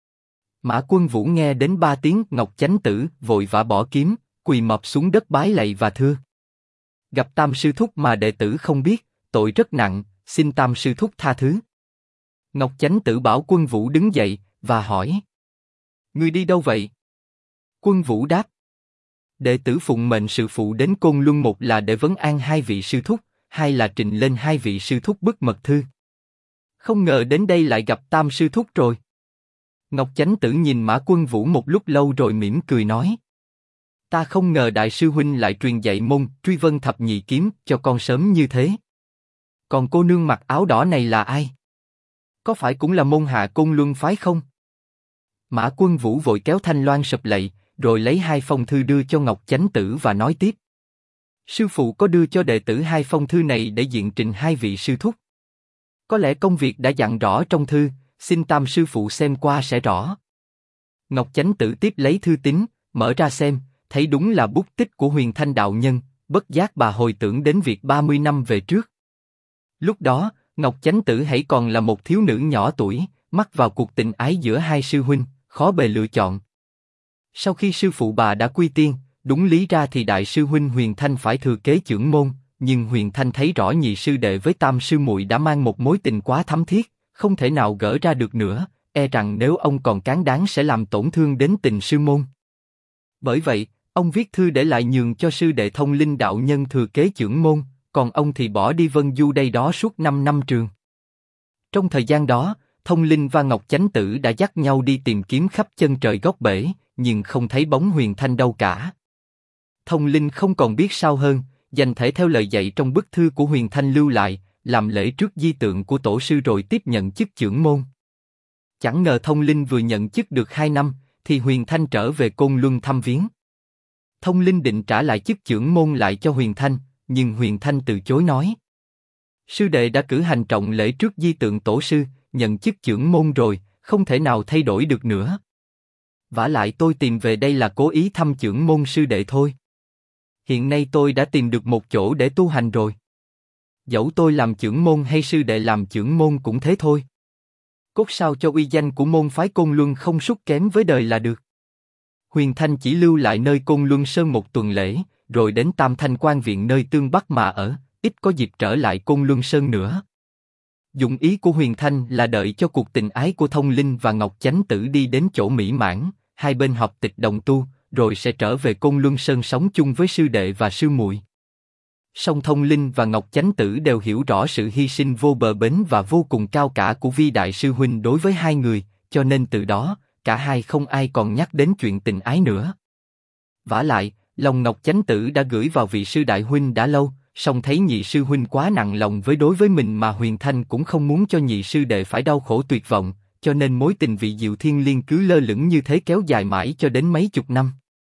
Mã Quân Vũ nghe đến 3 tiếng Ngọc Chánh Tử, vội vã bỏ kiếm, quỳ mọp xuống đất bái lạy và thưa. Gặp tam sư thúc mà đệ tử không biết, tội rất nặng, xin tam sư thúc tha thứ. Ngọc Chánh Tử bảo Quân Vũ đứng dậy, và hỏi. Ngươi đi đâu vậy? Quân Vũ đáp. Đệ tử phụng mệnh sư phụ đến Côn Luân, một là để vấn an 2 vị sư thúc, hai là trình lên 2 vị sư thúc bức mật thư. Không ngờ đến đây lại gặp tam sư thúc rồi. Ngọc Chánh Tử nhìn Mã Quân Vũ một lúc lâu rồi mỉm cười nói. Ta không ngờ đại sư huynh lại truyền dạy môn Truy Vân Thập Nhị Kiếm cho con sớm như thế. Còn cô nương mặc áo đỏ này là ai? Có phải cũng là môn hạ Côn Luân phái không? Mã Quân Vũ vội kéo Thanh Loan sụp lạy, rồi lấy 2 phong thư đưa cho Ngọc Chánh Tử và nói tiếp. Sư phụ có đưa cho đệ tử 2 phong thư này để diện trình 2 vị sư thúc. Có lẽ công việc đã dặn rõ trong thư, xin tam sư phụ xem qua sẽ rõ. Ngọc Chánh Tử tiếp lấy thư tín, mở ra xem, thấy đúng là bút tích của Huyền Thanh đạo nhân, bất giác bà hồi tưởng đến việc 30 năm về trước. Lúc đó, Ngọc Chánh Tử hãy còn là một thiếu nữ nhỏ tuổi, mắc vào cuộc tình ái giữa 2 sư huynh, khó bề lựa chọn. Sau khi sư phụ bà đã quy tiên, đúng lý ra thì đại sư huynh Huyền Thanh phải thừa kế chưởng môn, nhưng Huyền Thanh thấy rõ nhị sư đệ với tam sư muội đã mang một mối tình quá thắm thiết, không thể nào gỡ ra được nữa, e rằng nếu ông còn cán đáng sẽ làm tổn thương đến tình sư môn. Bởi vậy, ông viết thư để lại nhường cho sư đệ Thông Linh đạo nhân thừa kế chưởng môn, còn ông thì bỏ đi Vân Du đây đó suốt 5 năm trường. Trong thời gian đó, Thông Linh và Ngọc Chánh Tử đã dắt nhau đi tìm kiếm khắp chân trời góc bể, nhưng không thấy bóng Huyền Thanh đâu cả. Thông Linh không còn biết sao hơn, dành thể theo lời dạy trong bức thư của Huyền Thanh lưu lại, làm lễ trước di tượng của tổ sư rồi tiếp nhận chức chưởng môn. Chẳng ngờ Thông Linh vừa nhận chức được 2 năm, thì Huyền Thanh trở về Côn Luân thăm viếng. Thông Linh định trả lại chức chưởng môn lại cho Huyền Thanh, nhưng Huyền Thanh từ chối nói. Sư đệ đã cử hành trọng lễ trước di tượng tổ sư, nhận chức chưởng môn rồi, không thể nào thay đổi được nữa. Vả lại tôi tìm về đây là cố ý thăm chưởng môn sư đệ thôi. Hiện nay tôi đã tìm được một chỗ để tu hành rồi. Dẫu tôi làm chưởng môn hay sư đệ làm chưởng môn cũng thế thôi. Cốt sao cho uy danh của môn phái Côn Luân không sút kém với đời là được. Huyền Thanh chỉ lưu lại nơi Côn Luân Sơn một tuần lễ, rồi đến Tam Thanh Quan Viện nơi Tương Bắc mà ở, ít có dịp trở lại Côn Luân Sơn nữa. Dụng ý của Huyền Thanh là đợi cho cuộc tình ái của Thông Linh và Ngọc Chánh Tử đi đến chỗ mỹ mãn, hai bên hợp tịch đồng tu, rồi sẽ trở về Côn Luân Sơn sống chung với sư đệ và sư muội. Song Thông Linh và Ngọc Chánh Tử đều hiểu rõ sự hy sinh vô bờ bến và vô cùng cao cả của vi đại sư huynh đối với hai người, cho nên từ đó, cả hai không ai còn nhắc đến chuyện tình ái nữa. Vả lại, lòng Ngọc Chánh Tử đã gửi vào vị sư đại huynh đã lâu, song thấy nhị sư huynh quá nặng lòng với đối với mình mà Huyền Thanh cũng không muốn cho nhị sư đệ phải đau khổ tuyệt vọng, cho nên mối tình vị diệu thiên liên cứ lơ lửng như thế kéo dài mãi cho đến mấy chục năm.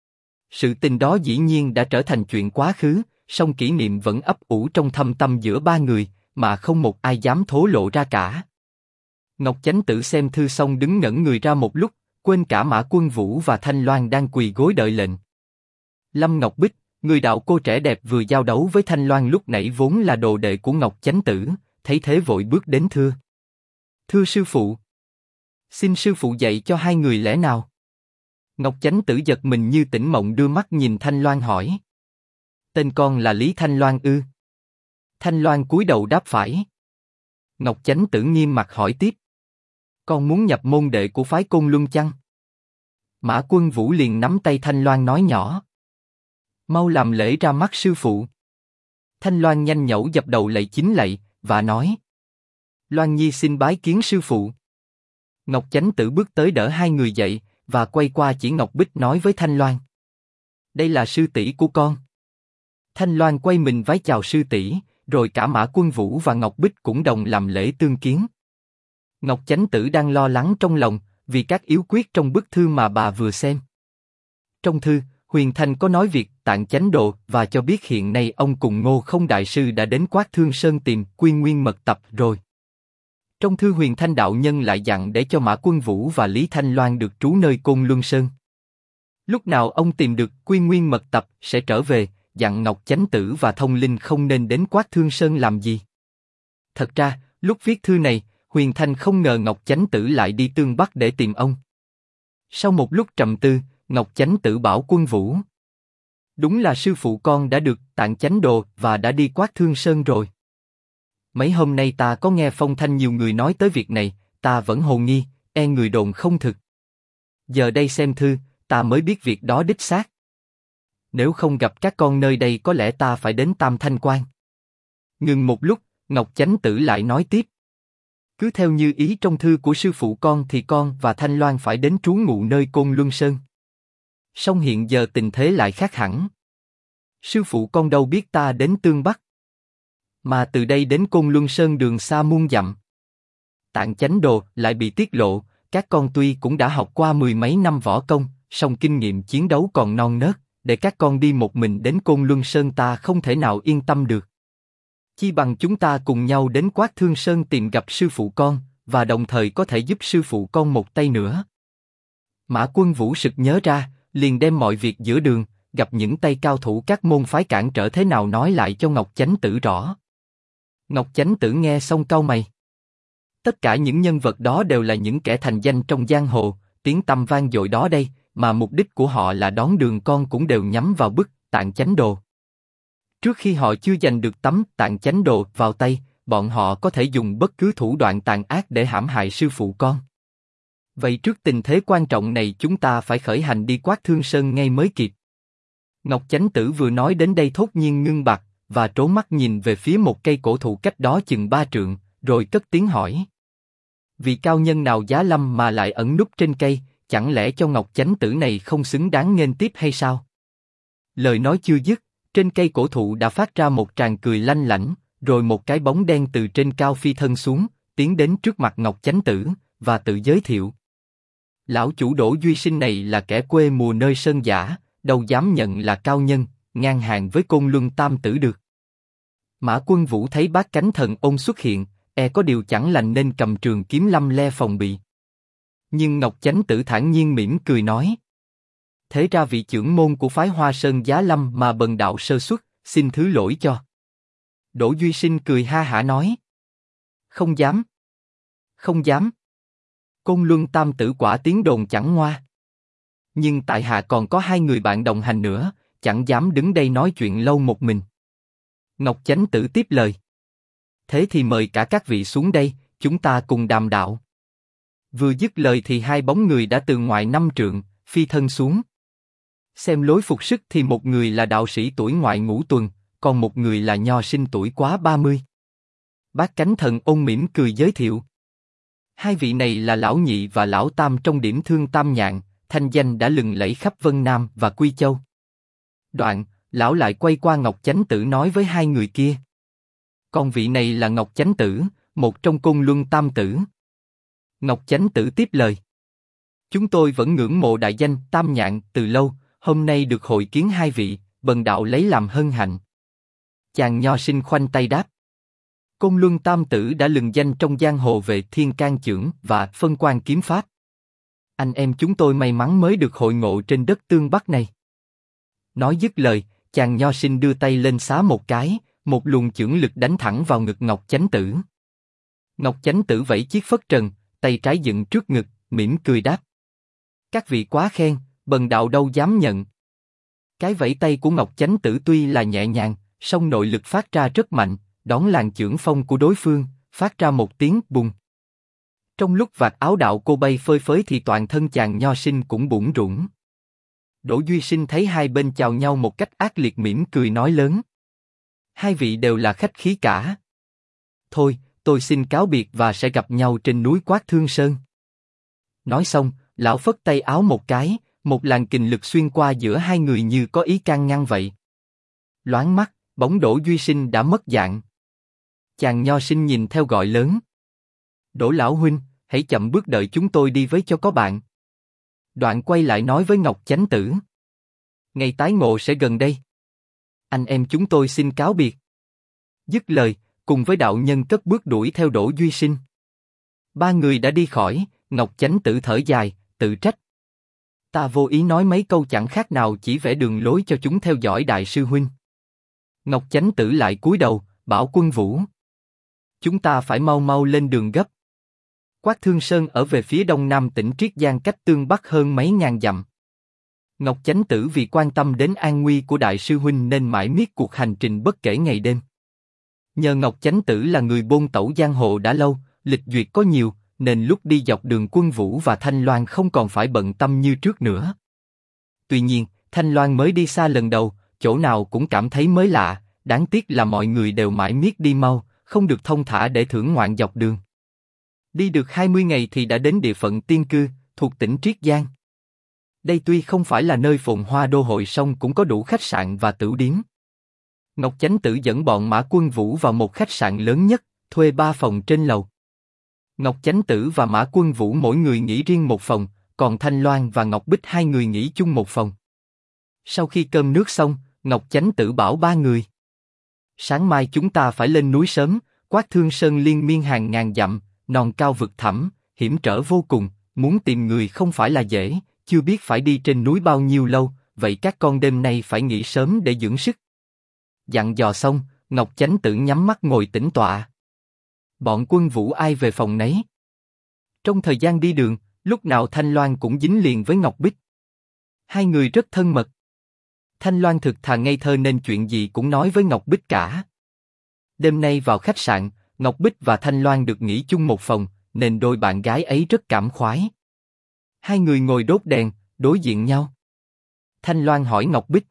Sự tình đó dĩ nhiên đã trở thành chuyện quá khứ, song kỷ niệm vẫn ấp ủ trong thâm tâm giữa ba người, mà không một ai dám thổ lộ ra cả. Ngọc Chánh Tử xem thư xong đứng ngẩn người ra một lúc, quên cả Mã Quân Vũ và Thanh Loan đang quỳ gối đợi lệnh. Lâm Ngọc Bích, người đạo cô trẻ đẹp vừa giao đấu với Thanh Loan lúc nãy vốn là đồ đệ của Ngọc Chánh Tử, thấy thế vội bước đến thưa. Thưa sư phụ. Xin sư phụ dạy cho hai người lẽ nào? Ngọc Chánh Tử giật mình như tỉnh mộng đưa mắt nhìn Thanh Loan hỏi. Tên con là Lý Thanh Loan ư? Thanh Loan cúi đầu đáp phải. Ngọc Chánh Tử nghiêm mặt hỏi tiếp. Con muốn nhập môn đệ của phái Côn Luân chăng? Mã Quân Vũ liền nắm tay Thanh Loan nói nhỏ. Mau làm lễ ra mắt sư phụ. Thanh Loan nhanh nhẩu dập đầu lạy chính lạy, và nói. Loan Nhi xin bái kiến sư phụ. Ngọc Chánh Tử bước tới đỡ hai người dậy, và quay qua chỉ Ngọc Bích nói với Thanh Loan. Đây là sư tỷ của con. Thanh Loan quay mình vái chào sư tỷ, rồi cả Mã Quân Vũ và Ngọc Bích cũng đồng làm lễ tương kiến. Ngọc Chánh Tử đang lo lắng trong lòng, vì các yếu quyết trong bức thư mà bà vừa xem. Trong thư, Huyền Thanh có nói việc Tạng Chánh Đồ và cho biết hiện nay ông cùng Ngô Không Đại Sư đã đến Quát Thương Sơn tìm Quy Nguyên Mật Tập rồi. Trong thư Huyền Thanh đạo nhân lại dặn để cho Mã Quân Vũ và Lý Thanh Loan được trú nơi Côn Luân Sơn. Lúc nào ông tìm được Quy Nguyên Mật Tập sẽ trở về, dặn Ngọc Chánh Tử và Thông Linh không nên đến Quát Thương Sơn làm gì. Thật ra, lúc viết thư này, Huyền Thanh không ngờ Ngọc Chánh Tử lại đi Tương Bắc để tìm ông. Sau một lúc trầm tư, Ngọc Chánh Tử bảo Quân Vũ: đúng là sư phụ con đã được Tạng Chánh Đồ và đã đi Quát Thương Sơn rồi. Mấy hôm nay ta có nghe phong thanh nhiều người nói tới việc này, ta vẫn hồ nghi, e người đồn không thực. Giờ đây xem thư, ta mới biết việc đó đích xác. Nếu không gặp các con nơi đây có lẽ ta phải đến Tam Thanh Quan. Ngừng một lúc, Ngọc Chánh Tử lại nói tiếp: cứ theo như ý trong thư của sư phụ con thì con và Thanh Loan phải đến trú ngụ nơi Côn Luân Sơn. Song hiện giờ tình thế lại khác hẳn. Sư phụ con đâu biết ta đến Tương Bắc. Mà từ đây đến Côn Luân Sơn đường xa muôn dặm. Tạng Chánh Đồ lại bị tiết lộ, các con tuy cũng đã học qua mười mấy năm võ công, song kinh nghiệm chiến đấu còn non nớt, để các con đi một mình đến Côn Luân Sơn ta không thể nào yên tâm được. Chi bằng chúng ta cùng nhau đến Quát Thương Sơn tìm gặp sư phụ con, và đồng thời có thể giúp sư phụ con một tay nữa. Mã Quân Vũ sực nhớ ra, liền đem mọi việc giữa đường, gặp những tay cao thủ các môn phái cản trở thế nào nói lại cho Ngọc Chánh Tử rõ. Ngọc Chánh Tử nghe xong cau mày. Tất cả những nhân vật đó đều là những kẻ thành danh trong giang hồ, tiếng tăm vang dội đó đây, mà mục đích của họ là đón đường con cũng đều nhắm vào bức Tạng Chánh Đồ. Trước khi họ chưa giành được tấm Tạng Chánh Đồ vào tay, bọn họ có thể dùng bất cứ thủ đoạn tàn ác để hãm hại sư phụ con. Vậy trước tình thế quan trọng này chúng ta phải khởi hành đi Quát Thương Sơn ngay mới kịp. Ngọc Chánh Tử vừa nói đến đây thốt nhiên ngưng bặt, và trố mắt nhìn về phía một cây cổ thụ cách đó chừng 3 trượng, rồi cất tiếng hỏi: vị cao nhân nào giá lâm mà lại ẩn núp trên cây, chẳng lẽ cho Ngọc Chánh Tử này không xứng đáng nghênh tiếp hay sao? Lời nói chưa dứt, trên cây cổ thụ đã phát ra một tràng cười lanh lảnh, rồi một cái bóng đen từ trên cao phi thân xuống, tiến đến trước mặt Ngọc Chánh Tử và tự giới thiệu: lão chủ Đỗ Duy Sinh này là kẻ quê mùa nơi sơn giả, đâu dám nhận là cao nhân, ngang hàng với Côn Luân Tam Tử được. Mã Quân Vũ thấy Bát Cánh Thần Ôn xuất hiện, e có điều chẳng lành nên cầm trường kiếm lăm le phòng bị. Nhưng Ngọc Chánh Tử thản nhiên mỉm cười nói: thế ra vị trưởng môn của phái Hoa Sơn giá lâm mà bần đạo sơ suất, xin thứ lỗi cho. Đỗ Duy Sinh cười ha hả nói: không dám, không dám. Côn Luân Tam Tử quả tiếng đồn chẳng ngoa. Nhưng tại hạ còn có 2 người bạn đồng hành nữa, chẳng dám đứng đây nói chuyện lâu một mình. Ngọc Chánh Tử tiếp lời: thế thì mời cả các vị xuống đây, chúng ta cùng đàm đạo. Vừa dứt lời thì 2 bóng người đã từ ngoài 5 trượng phi thân xuống. Xem lối phục sức thì một người là đạo sĩ tuổi ngoại ngũ tuần, còn một người là nho sinh tuổi quá 30. Bát Cánh Thần Ôn mỉm cười giới thiệu: 2 vị này là lão nhị và lão tam trong điểm thương Tam Nhạn, thanh danh đã lừng lẫy khắp Vân Nam và Quy Châu. Đoạn, lão lại quay qua Ngọc Chánh Tử nói với 2 người kia: còn vị này là Ngọc Chánh Tử, một trong Côn Luân Tam Tử. Ngọc Chánh Tử tiếp lời: chúng tôi vẫn ngưỡng mộ đại danh Tam Nhạn từ lâu, hôm nay được hội kiến 2 vị, bần đạo lấy làm hân hạnh. Chàng nho sinh khoanh tay đáp: Côn Luân Tam Tử đã lừng danh trong giang hồ về thiên can chưởng và phân quan kiếm pháp. Anh em chúng tôi may mắn mới được hội ngộ trên đất Tương Bắc này. Nói dứt lời, chàng nho sinh đưa tay lên xá một cái, một luồng chưởng lực đánh thẳng vào ngực Ngọc Chánh Tử. Ngọc Chánh Tử vẫy chiếc phất trần, tay trái dựng trước ngực, mỉm cười đáp: các vị quá khen, bần đạo đâu dám nhận. Cái vẫy tay của Ngọc Chánh Tử tuy là nhẹ nhàng, song nội lực phát ra rất mạnh, đón làn chưởng phong của đối phương, phát ra một tiếng bùng. Trong lúc vạt áo đạo cô bay phơi phới thì toàn thân chàng nho sinh cũng bủn rủn. Đỗ Duy Sinh thấy hai bên chào nhau một cách ác liệt mỉm cười nói lớn: 2 vị đều là khách khí cả. Thôi, tôi xin cáo biệt và sẽ gặp nhau trên núi Quát Thương Sơn. Nói xong, lão phất tay áo một cái, một làn kình lực xuyên qua giữa 2 người như có ý can ngăn vậy. Loáng mắt, bóng Đỗ Duy Sinh đã mất dạng. Chàng nho sinh nhìn theo gọi lớn: Đỗ lão huynh, hãy chậm bước đợi chúng tôi đi với cho có bạn. Đoạn quay lại nói với Ngọc Chánh Tử: Ngày tái ngộ sẽ gần đây. Anh em chúng tôi xin cáo biệt. Dứt lời, cùng với đạo nhân cất bước đuổi theo Đỗ Duy Sinh. Ba người đã đi khỏi, Ngọc Chánh Tử thở dài, tự trách. Ta vô ý nói mấy câu chẳng khác nào chỉ vẽ đường lối cho chúng theo dõi đại sư huynh. Ngọc Chánh Tử lại cúi đầu, bảo Quân Vũ. Chúng ta phải mau mau lên đường gấp. Quát Thương Sơn ở về phía đông nam tỉnh Triết Giang cách Tương Bắc hơn mấy ngàn dặm. Ngọc Chánh Tử vì quan tâm đến an nguy của đại sư huynh nên mãi miết cuộc hành trình bất kể ngày đêm. Nhờ Ngọc Chánh Tử là người bôn tẩu giang hồ đã lâu, lịch duyệt có nhiều, nên lúc đi dọc đường Quân Vũ và Thanh Loan không còn phải bận tâm như trước nữa. Tuy nhiên, Thanh Loan mới đi xa lần đầu, chỗ nào cũng cảm thấy mới lạ, đáng tiếc là mọi người đều mãi miết đi mau, không được thông thả để thưởng ngoạn dọc đường. Đi được 20 ngày thì đã đến địa phận Tiên Cư, thuộc tỉnh Triết Giang. Đây tuy không phải là nơi phồn hoa đô hội song cũng có đủ khách sạn và tửu điếm. Ngọc Chánh Tử dẫn bọn Mã Quân Vũ vào một khách sạn lớn nhất, thuê 3 phòng trên lầu. Ngọc Chánh Tử và Mã Quân Vũ mỗi người nghỉ riêng một phòng, còn Thanh Loan và Ngọc Bích hai người nghỉ chung một phòng. Sau khi cơm nước xong, Ngọc Chánh Tử bảo ba người: sáng mai chúng ta phải lên núi sớm. Quát Thương Sơn liên miên hàng ngàn dặm, non cao vực thẳm, hiểm trở vô cùng, muốn tìm người không phải là dễ, chưa biết phải đi trên núi bao nhiêu lâu, vậy các con đêm nay phải nghỉ sớm để dưỡng sức. Dặn dò xong, Ngọc Chánh Tử nhắm mắt ngồi tĩnh tọa. Bọn Quân Vũ ai về phòng nấy. Trong thời gian đi đường, lúc nào Thanh Loan cũng dính liền với Ngọc Bích. Hai người rất thân mật. Thanh Loan thực thà ngây thơ nên chuyện gì cũng nói với Ngọc Bích cả. Đêm nay vào khách sạn, Ngọc Bích và Thanh Loan được nghỉ chung một phòng, nên đôi bạn gái ấy rất cảm khoái. Hai người ngồi đốt đèn, đối diện nhau. Thanh Loan hỏi Ngọc Bích: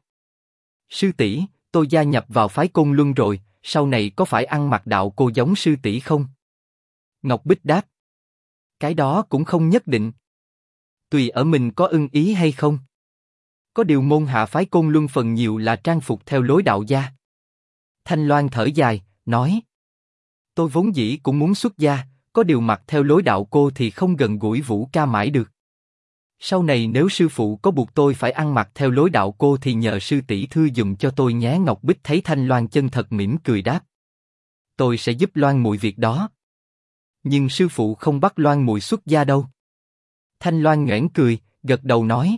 sư tỷ, tôi gia nhập vào phái Côn Luân rồi, sau này có phải ăn mặc đạo cô giống sư tỷ không? Ngọc Bích đáp: cái đó cũng không nhất định. Tùy ở mình có ưng ý hay không. Có điều môn hạ phái Côn Luân phần nhiều là trang phục theo lối đạo gia. Thanh Loan thở dài, nói: tôi vốn dĩ cũng muốn xuất gia, có điều mặc theo lối đạo cô thì không gần gũi Vũ ca mãi được. Sau này nếu sư phụ có buộc tôi phải ăn mặc theo lối đạo cô thì nhờ sư tỷ thư dùm cho tôi nhé. Ngọc Bích thấy Thanh Loan chân thật mỉm cười đáp: tôi sẽ giúp Loan muội việc đó. Nhưng sư phụ không bắt Loan muội xuất gia đâu. Thanh Loan nhoẻn cười, gật đầu nói: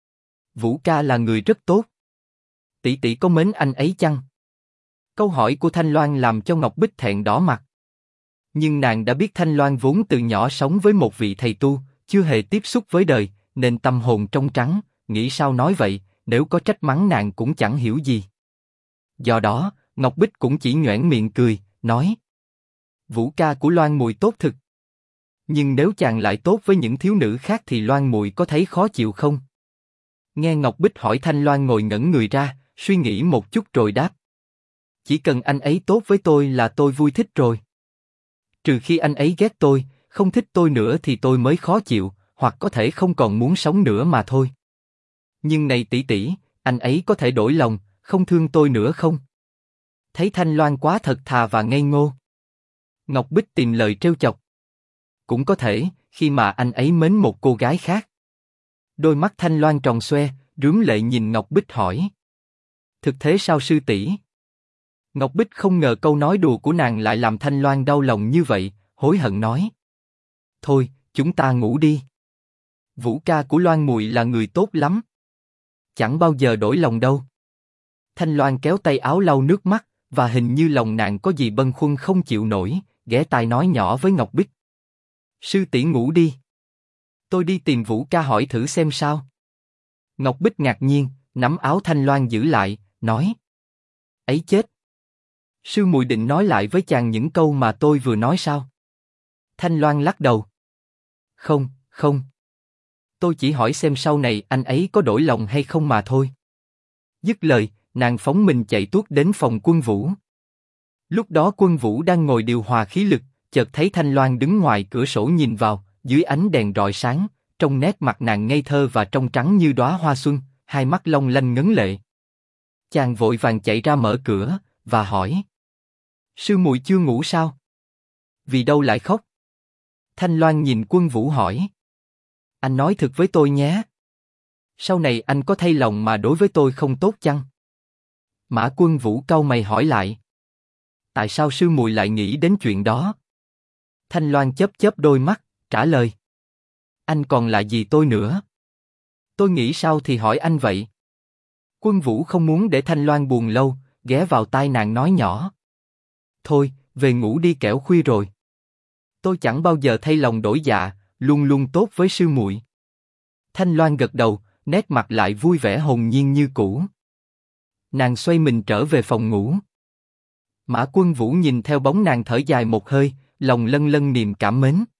Vũ ca là người rất tốt. Tỷ tỷ có mến anh ấy chăng? Câu hỏi của Thanh Loan làm cho Ngọc Bích thẹn đỏ mặt. Nhưng nàng đã biết Thanh Loan vốn từ nhỏ sống với một vị thầy tu, chưa hề tiếp xúc với đời, nên tâm hồn trong trắng, nghĩ sao nói vậy, nếu có trách mắng nàng cũng chẳng hiểu gì. Do đó, Ngọc Bích cũng chỉ nhoẻn miệng cười, nói: Vũ ca của Loan muội tốt thực. Nhưng nếu chàng lại tốt với những thiếu nữ khác thì Loan muội có thấy khó chịu không? Nghe Ngọc Bích hỏi, Thanh Loan ngồi ngẩn người ra, suy nghĩ một chút rồi đáp: chỉ cần anh ấy tốt với tôi là tôi vui thích rồi. Trừ khi anh ấy ghét tôi, không thích tôi nữa thì tôi mới khó chịu, hoặc có thể không còn muốn sống nữa mà thôi. Nhưng này tỷ tỷ, anh ấy có thể đổi lòng, không thương tôi nữa không? Thấy Thanh Loan quá thật thà và ngây ngô, Ngọc Bích tìm lời trêu chọc: cũng có thể, khi mà anh ấy mến một cô gái khác. Đôi mắt Thanh Loan tròn xoe, rướm lệ nhìn Ngọc Bích hỏi: thực thế sao sư tỷ? Ngọc Bích không ngờ câu nói đùa của nàng lại làm Thanh Loan đau lòng như vậy, hối hận nói: thôi, chúng ta ngủ đi. Vũ ca của Loan muội là người tốt lắm, chẳng bao giờ đổi lòng đâu. Thanh Loan kéo tay áo lau nước mắt, và hình như lòng nàng có gì bâng khuâng không chịu nổi, ghé tai nói nhỏ với Ngọc Bích: sư tỷ ngủ đi, tôi đi tìm Vũ ca hỏi thử xem sao. Ngọc Bích ngạc nhiên, nắm áo Thanh Loan giữ lại, nói: ấy chết, sư muội định nói lại với chàng những câu mà tôi vừa nói sao? Thanh Loan lắc đầu: không, không. Tôi chỉ hỏi xem sau này anh ấy có đổi lòng hay không mà thôi. Dứt lời, nàng phóng mình chạy tuốt đến phòng Quân Vũ. Lúc đó Quân Vũ đang ngồi điều hòa khí lực, chợt thấy Thanh Loan đứng ngoài cửa sổ nhìn vào, dưới ánh đèn rọi sáng, trong nét mặt nàng ngây thơ và trong trắng như đóa hoa xuân, hai mắt long lanh ngấn lệ. Chàng vội vàng chạy ra mở cửa và hỏi: sư muội chưa ngủ sao? Vì đâu lại khóc? Thanh Loan nhìn Quân Vũ hỏi: anh nói thật với tôi nhé. Sau này anh có thay lòng mà đối với tôi không tốt chăng? Mã Quân Vũ cau mày hỏi lại. Tại sao sư muội lại nghĩ đến chuyện đó? Thanh Loan chớp chớp đôi mắt, trả lời. Anh còn là gì tôi nữa? Tôi nghĩ sao thì hỏi anh vậy. Quân Vũ không muốn để Thanh Loan buồn lâu, ghé vào tai nàng nói nhỏ. Thôi, về ngủ đi kẻo khuya rồi. Tôi chẳng bao giờ thay lòng đổi dạ, luôn luôn tốt với sư muội. Thanh Loan gật đầu, nét mặt lại vui vẻ hồn nhiên như cũ. Nàng xoay mình trở về phòng ngủ. Mã Quân Vũ nhìn theo bóng nàng thở dài một hơi, lòng lân lân niềm cảm mến.